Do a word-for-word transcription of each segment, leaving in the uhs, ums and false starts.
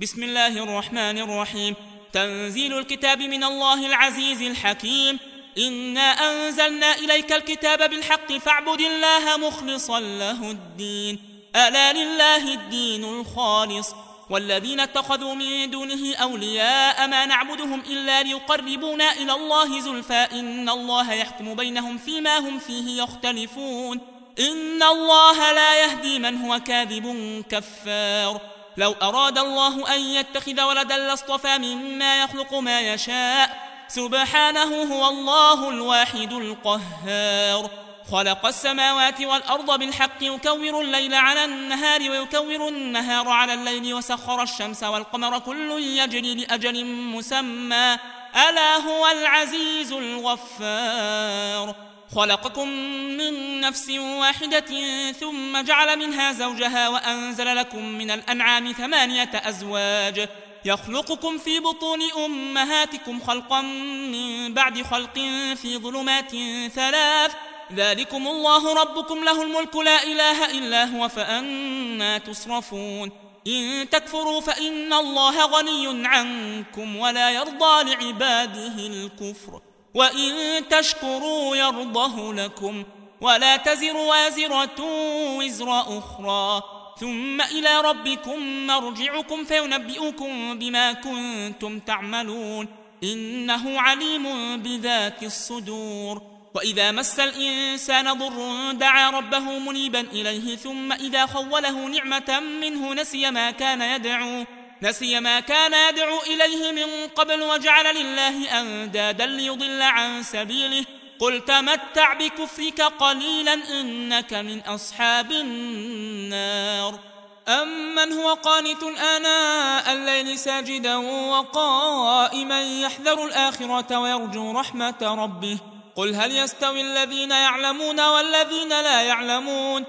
بسم الله الرحمن الرحيم. تنزيل الكتاب من الله العزيز الحكيم. إنا أنزلنا إليك الكتاب بالحق فاعبد الله مخلصا له الدين، ألا لله الدين الخالص. والذين اتخذوا من دونه أولياء ما نعبدهم إلا ليقربونا إلى الله زلفى إن الله يحكم بينهم فيما هم فيه يختلفون. إن الله لا يهدي من هو كاذب كفار. لو أراد الله أن يتخذ ولدا لاصطفى مما يخلق ما يشاء، سبحانه هو الله الواحد القهار. خلق السماوات والأرض بالحق يكور الليل على النهار ويكور النهار على الليل وسخر الشمس والقمر كل يجري لأجل مسمى، ألا هو العزيز الغفار. خلقكم من نفس واحدة ثم جعل منها زوجها وأنزل لكم من الأنعام ثمانية أزواج يخلقكم في بطون أمهاتكم خلقا من بعد خلق في ظلمات ثلاث، ذلكم الله ربكم له الملك لا إله إلا هو فأنا تصرفون. إن تكفروا فإن الله غني عنكم ولا يرضى لعباده الكفر، وإن تشكروا يرضه لكم، ولا تزر وازرة وزر أخرى، ثم إلى ربكم مرجعكم فينبئكم بما كنتم تعملون، إنه عليم بذات الصدور. وإذا مس الإنسان ضر دعا ربه منيبا إليه ثم إذا خوله نعمة منه نسي ما كان يدعو نسي ما كان يدعو إليه من قبل وجعل لله أندادا ليضل عن سبيله. قل تمتع بكفرك قليلا إنك من أصحاب النار. أمن هو قانت آناء الليل ساجدا وقائما يحذر الآخرة ويرجو رحمة ربه، قل هل يستوي الذين يعلمون والذين لا يعلمون،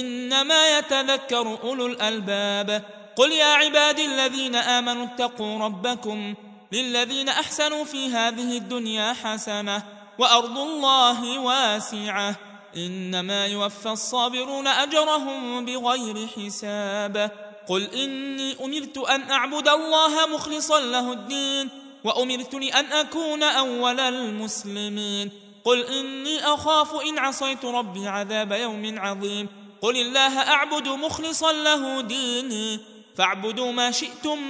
إنما يتذكر أولو الألباب. قل يا عبادي الذين آمنوا اتقوا ربكم للذين أحسنوا في هذه الدنيا حسنة وأرض الله واسعة، إنما يوفى الصابرون أجرهم بغير حساب. قل إني أمرت أن أعبد الله مخلصا له الدين وأمرت لأن أكون أول المسلمين. قل إني أخاف إن عصيت ربي عذاب يوم عظيم. قل الله أعبد مخلصا له ديني فاعبدوا ما شئتم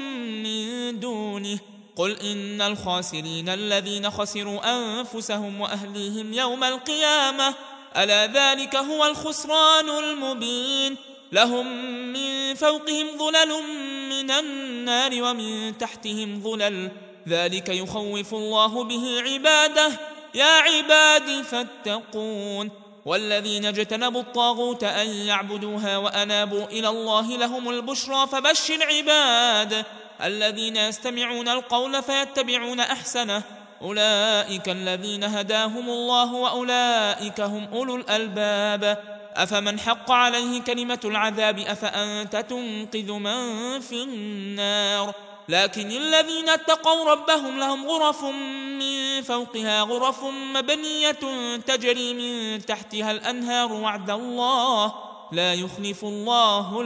من دونه. قل إن الخاسرين الذين خسروا أنفسهم وأهليهم يوم القيامة، ألا ذلك هو الخسران المبين. لهم من فوقهم ظلل من النار ومن تحتهم ظلل، ذلك يخوف الله به عباده، يا عبادي فاتقون. والذين اجتنبوا الطاغوت أن يعبدوها وأنابوا إلى الله لهم البشرى فبشر عباد الذين يستمعون القول فيتبعون أحسنه، أولئك الذين هداهم الله وأولئك هم أولو الألباب. أفمن حق عليه كلمة العذاب أفأنت تنقذ من في النار. لكن الذين اتقوا ربهم لهم غرف من فوقها غرف مبنية تجري من تحتها الأنهار وعد الله لا يخلف الله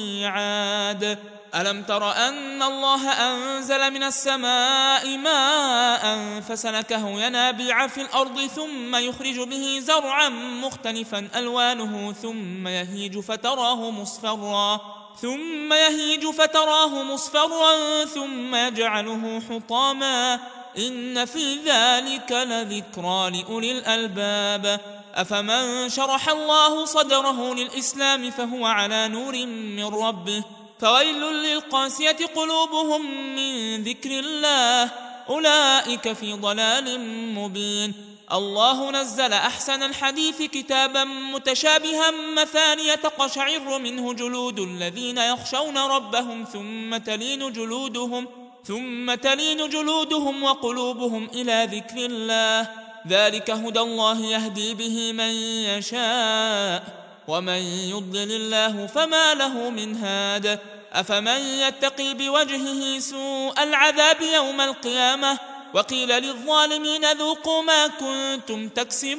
الميعاد. ألم تر أن الله أنزل من السماء ماء فسلكه ينابيع في الأرض ثم يخرج به زرعا مختلفا ألوانه ثم يهيج فتراه مصفرا ثم يهيج فتراه مصفرا ثم يجعله حطاما، إن في ذلك لذكرى لأولي الألباب. أفمن شرح الله صدره للإسلام فهو على نور من ربه، فويل للقاسية قلوبهم من ذكر الله، أولئك في ضلال مبين. الله نزل أحسن الحديث كتابا متشابها مثانية تقشعر منه جلود الذين يخشون ربهم ثم تلين جلودهم ثم تلين جلودهم وقلوبهم إلى ذكر الله، ذلك هدى الله يهدي به من يشاء، ومن يضلل الله فما له من هاد. أفمن يتقي بوجهه سوء العذاب يوم القيامة وقيل للظالمين ذوقوا ما كنتم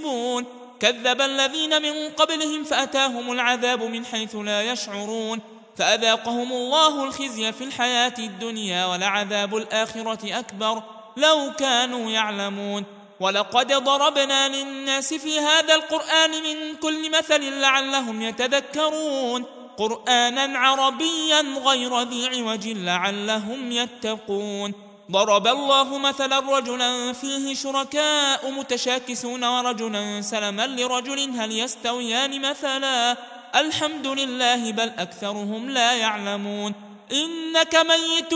تكسبون، كذب الذين من قبلهم فأتاهم العذاب من حيث لا يشعرون، فأذاقهم الله الخزي في الحياة الدنيا ولعذاب الآخرة أكبر لو كانوا يعلمون. ولقد ضربنا للناس في هذا القرآن من كل مثل لعلهم يتذكرون قرآنا عربيا غير ذي عوج لعلهم يتقون. ضرب الله مثلا رجلا فيه شركاء متشاكسون ورجلا سلما لرجل هل يستويان مثلا الحمد لله بل أكثرهم لا يعلمون. إنك ميت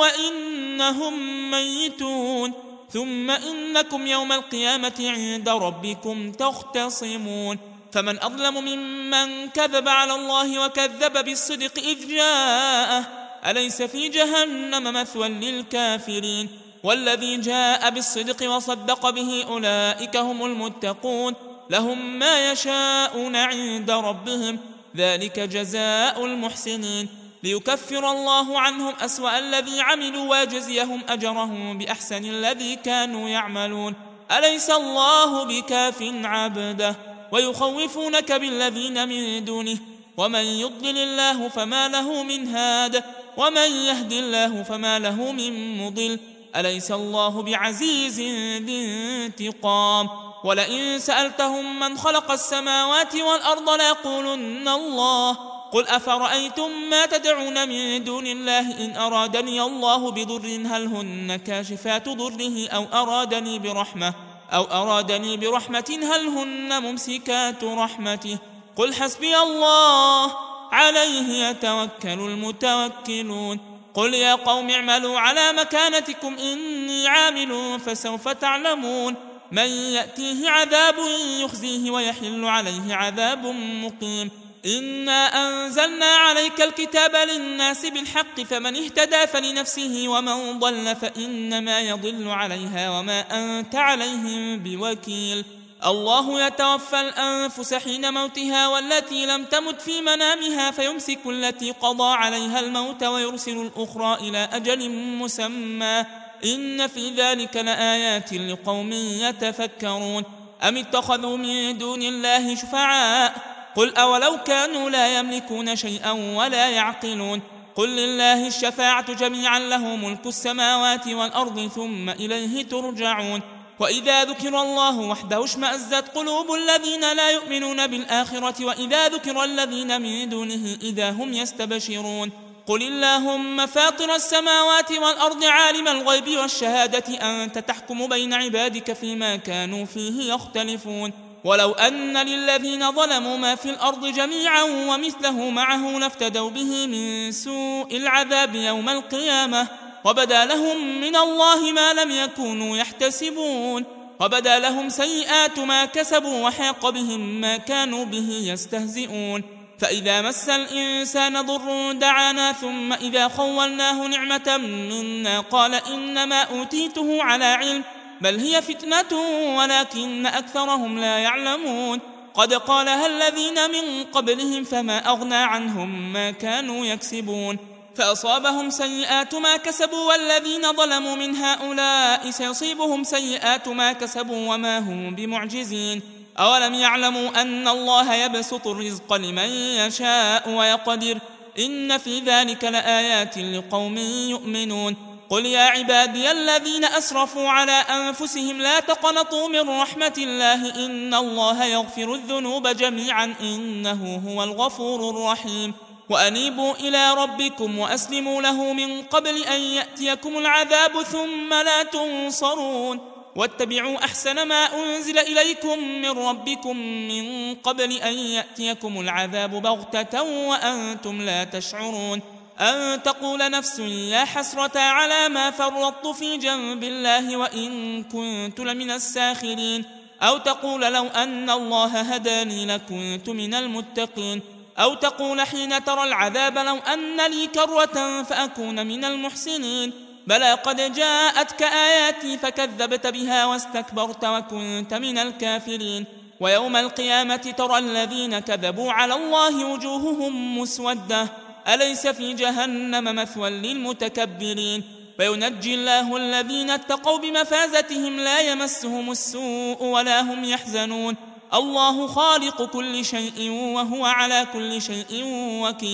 وإنهم ميتون ثم إنكم يوم القيامة عند ربكم تختصمون. فمن أظلم ممن كذب على الله وكذب بالصدق إذ جاءه أليس في جهنم مثوى للكافرين. والذي جاء بالصدق وصدق به أولئك هم المتقون لهم ما يشاءون عند ربهم ذلك جزاء المحسنين ليكفر الله عنهم أسوأ الذي عملوا ويجزيهم أجرهم بأحسن الذي كانوا يعملون. أليس الله بكاف عبده ويخوفونك بالذين من دونه ومن يضلل الله فما له من هاد ومن يهد الله فما له من مضل. أليس الله بعزيز ذي انتقام. ولئن سألتهم من خلق السماوات والأرض ليقولن الله قل أفرأيتم ما تدعون من دون الله إن أرادني الله بضر هل هن كاشفات ضره أو أرادني برحمة أو أرادني برحمة هل هن ممسكات رحمته قل حسبي الله عليه يتوكل المتوكلون. قل يا قوم اعملوا على مكانتكم إني عامل فسوف تعلمون من يأتيه عذاب يخزيه ويحل عليه عذاب مقيم. إنا أنزلنا عليك الكتاب للناس بالحق فمن اهتدى فلنفسه ومن ضل فإنما يضل عليها وما أنت عليهم بوكيل. الله يتوفى الأنفس حين موتها والتي لم تمت في منامها فيمسك التي قضى عليها الموت ويرسل الأخرى إلى أجل مسمى إن في ذلك لآيات لقوم يتفكرون. أم اتخذوا من دون الله شفعاء قل أولو كانوا لا يملكون شيئا ولا يعقلون قل لله الشفاعة جميعا له ملك السماوات والأرض ثم إليه ترجعون. وإذا ذكر الله وحده اشمأزت قلوب الذين لا يؤمنون بالآخرة وإذا ذكر الذين من دونه إذا هم يستبشرون. قل اللهم فاطر السماوات والأرض عالم الغيب والشهادة أنت تحكم بين عبادك فيما كانوا فيه يختلفون. ولو أن للذين ظلموا ما في الأرض جميعا ومثله معه لافتدوا به من سوء العذاب يوم القيامة وبدا لهم من الله ما لم يكونوا يحتسبون وبدا لهم سيئات ما كسبوا وحاق بهم ما كانوا به يستهزئون. فإذا مس الإنسان ضر دعانا ثم إذا خولناه نعمة منا قال إنما أوتيته على علم بل هي فتنة ولكن أكثرهم لا يعلمون. قد قالها الذين من قبلهم فما أغنى عنهم ما كانوا يكسبون فأصابهم سيئات ما كسبوا والذين ظلموا من هؤلاء سيصيبهم سيئات ما كسبوا وما هم بمعجزين. أولم يعلموا أن الله يبسط الرزق لمن يشاء ويقدر إن في ذلك لآيات لقوم يؤمنون. قل يا عبادي الذين أسرفوا على أنفسهم لا تقنطوا من رحمة الله إن الله يغفر الذنوب جميعا إنه هو الغفور الرحيم. وأنيبوا إلى ربكم وأسلموا له من قبل أن يأتيكم العذاب ثم لا تنصرون واتبعوا أحسن ما أنزل إليكم من ربكم من قبل أن يأتيكم العذاب بغتة وأنتم لا تشعرون أن تقول نفس يا حسرة على ما فرطت في جنب الله وإن كنت لمن الساخرين أو تقول لو أن الله هداني لكنت من المتقين أو تقول حين ترى العذاب لو أن لي كرة فأكون من المحسنين بلى قد جاءتك آياتي فكذبت بها واستكبرت وكنت من الكافرين. ويوم القيامة ترى الذين كذبوا على الله وجوههم مسودة أليس في جهنم مثوى للمتكبرين. وينجي الله الذين اتقوا بمفازتهم لا يمسهم السوء ولا هم يحزنون الله خالق كل شيء وهو على كل شيء وكيل.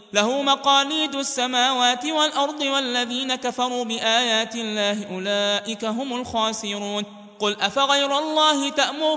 له مقاليد السماوات والأرض والذين كفروا بآيات الله أولئك هم الخاسرون قل أفغير الله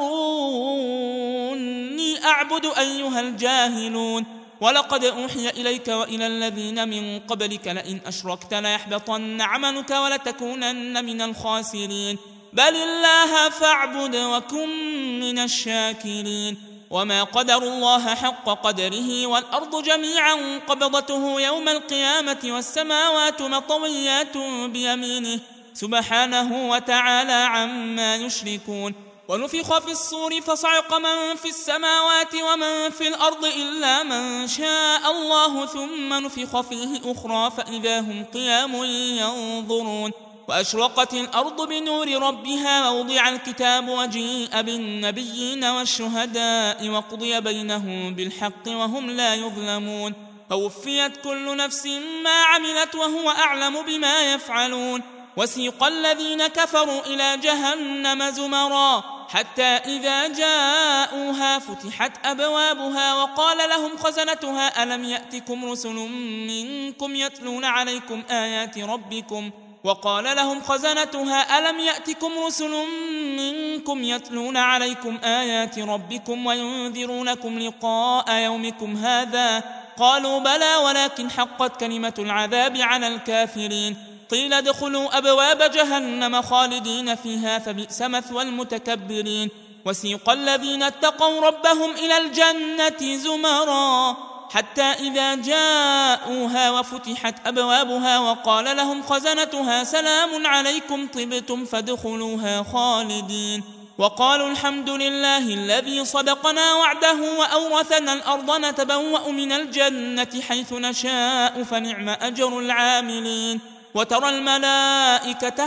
تأمروني أعبد أيها الجاهلون ولقد أوحي إليك وإلى الذين من قبلك لئن أشركت ليحبطن عملك ولتكونن من الخاسرين بل الله فاعبد وكن من الشاكرين وما قدر الله حق قدره والأرض جميعا قبضته يوم القيامة والسماوات مطويات بيمينه سبحانه وتعالى عما يشركون ونفخ في الصور فصعق من في السماوات ومن في الأرض إلا من شاء الله ثم نفخ فيه أخرى فإذا هم قيام ينظرون وأشرقت الأرض بنور ربها ووضع الكتاب وجيء بالنبيين والشهداء وقضي بينهم بالحق وهم لا يظلمون فوفيت كل نفس ما عملت وهو أعلم بما يفعلون وسيق الذين كفروا إلى جهنم زمرا حتى إذا جاءوها فتحت أبوابها وقال لهم خزنتها ألم يأتكم رسل منكم يتلون عليكم آيات ربكم وقال لهم خزنتها ألم يأتكم رسل منكم يتلون عليكم آيات ربكم وينذرونكم لقاء يومكم هذا قالوا بلى ولكن حقت كلمة العذاب على الكافرين قيل ادخلوا أبواب جهنم خالدين فيها فبئس مثوى المتكبرين وسيق الذين اتقوا ربهم إلى الجنة زمرا حتى إذا جاءوها وفتحت أبوابها وقال لهم خزنتها سلام عليكم طبتم فادخلوها خالدين وقالوا الحمد لله الذي صدقنا وعده وأورثنا الأرض نتبوأ من الجنة حيث نشاء فنعم أجر العاملين وترى الملائكة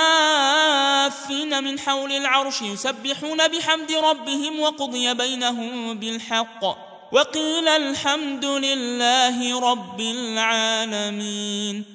حافين من حول العرش يسبحون بحمد ربهم وقضي بينهم بالحق وقيل الحمد لله رب العالمين.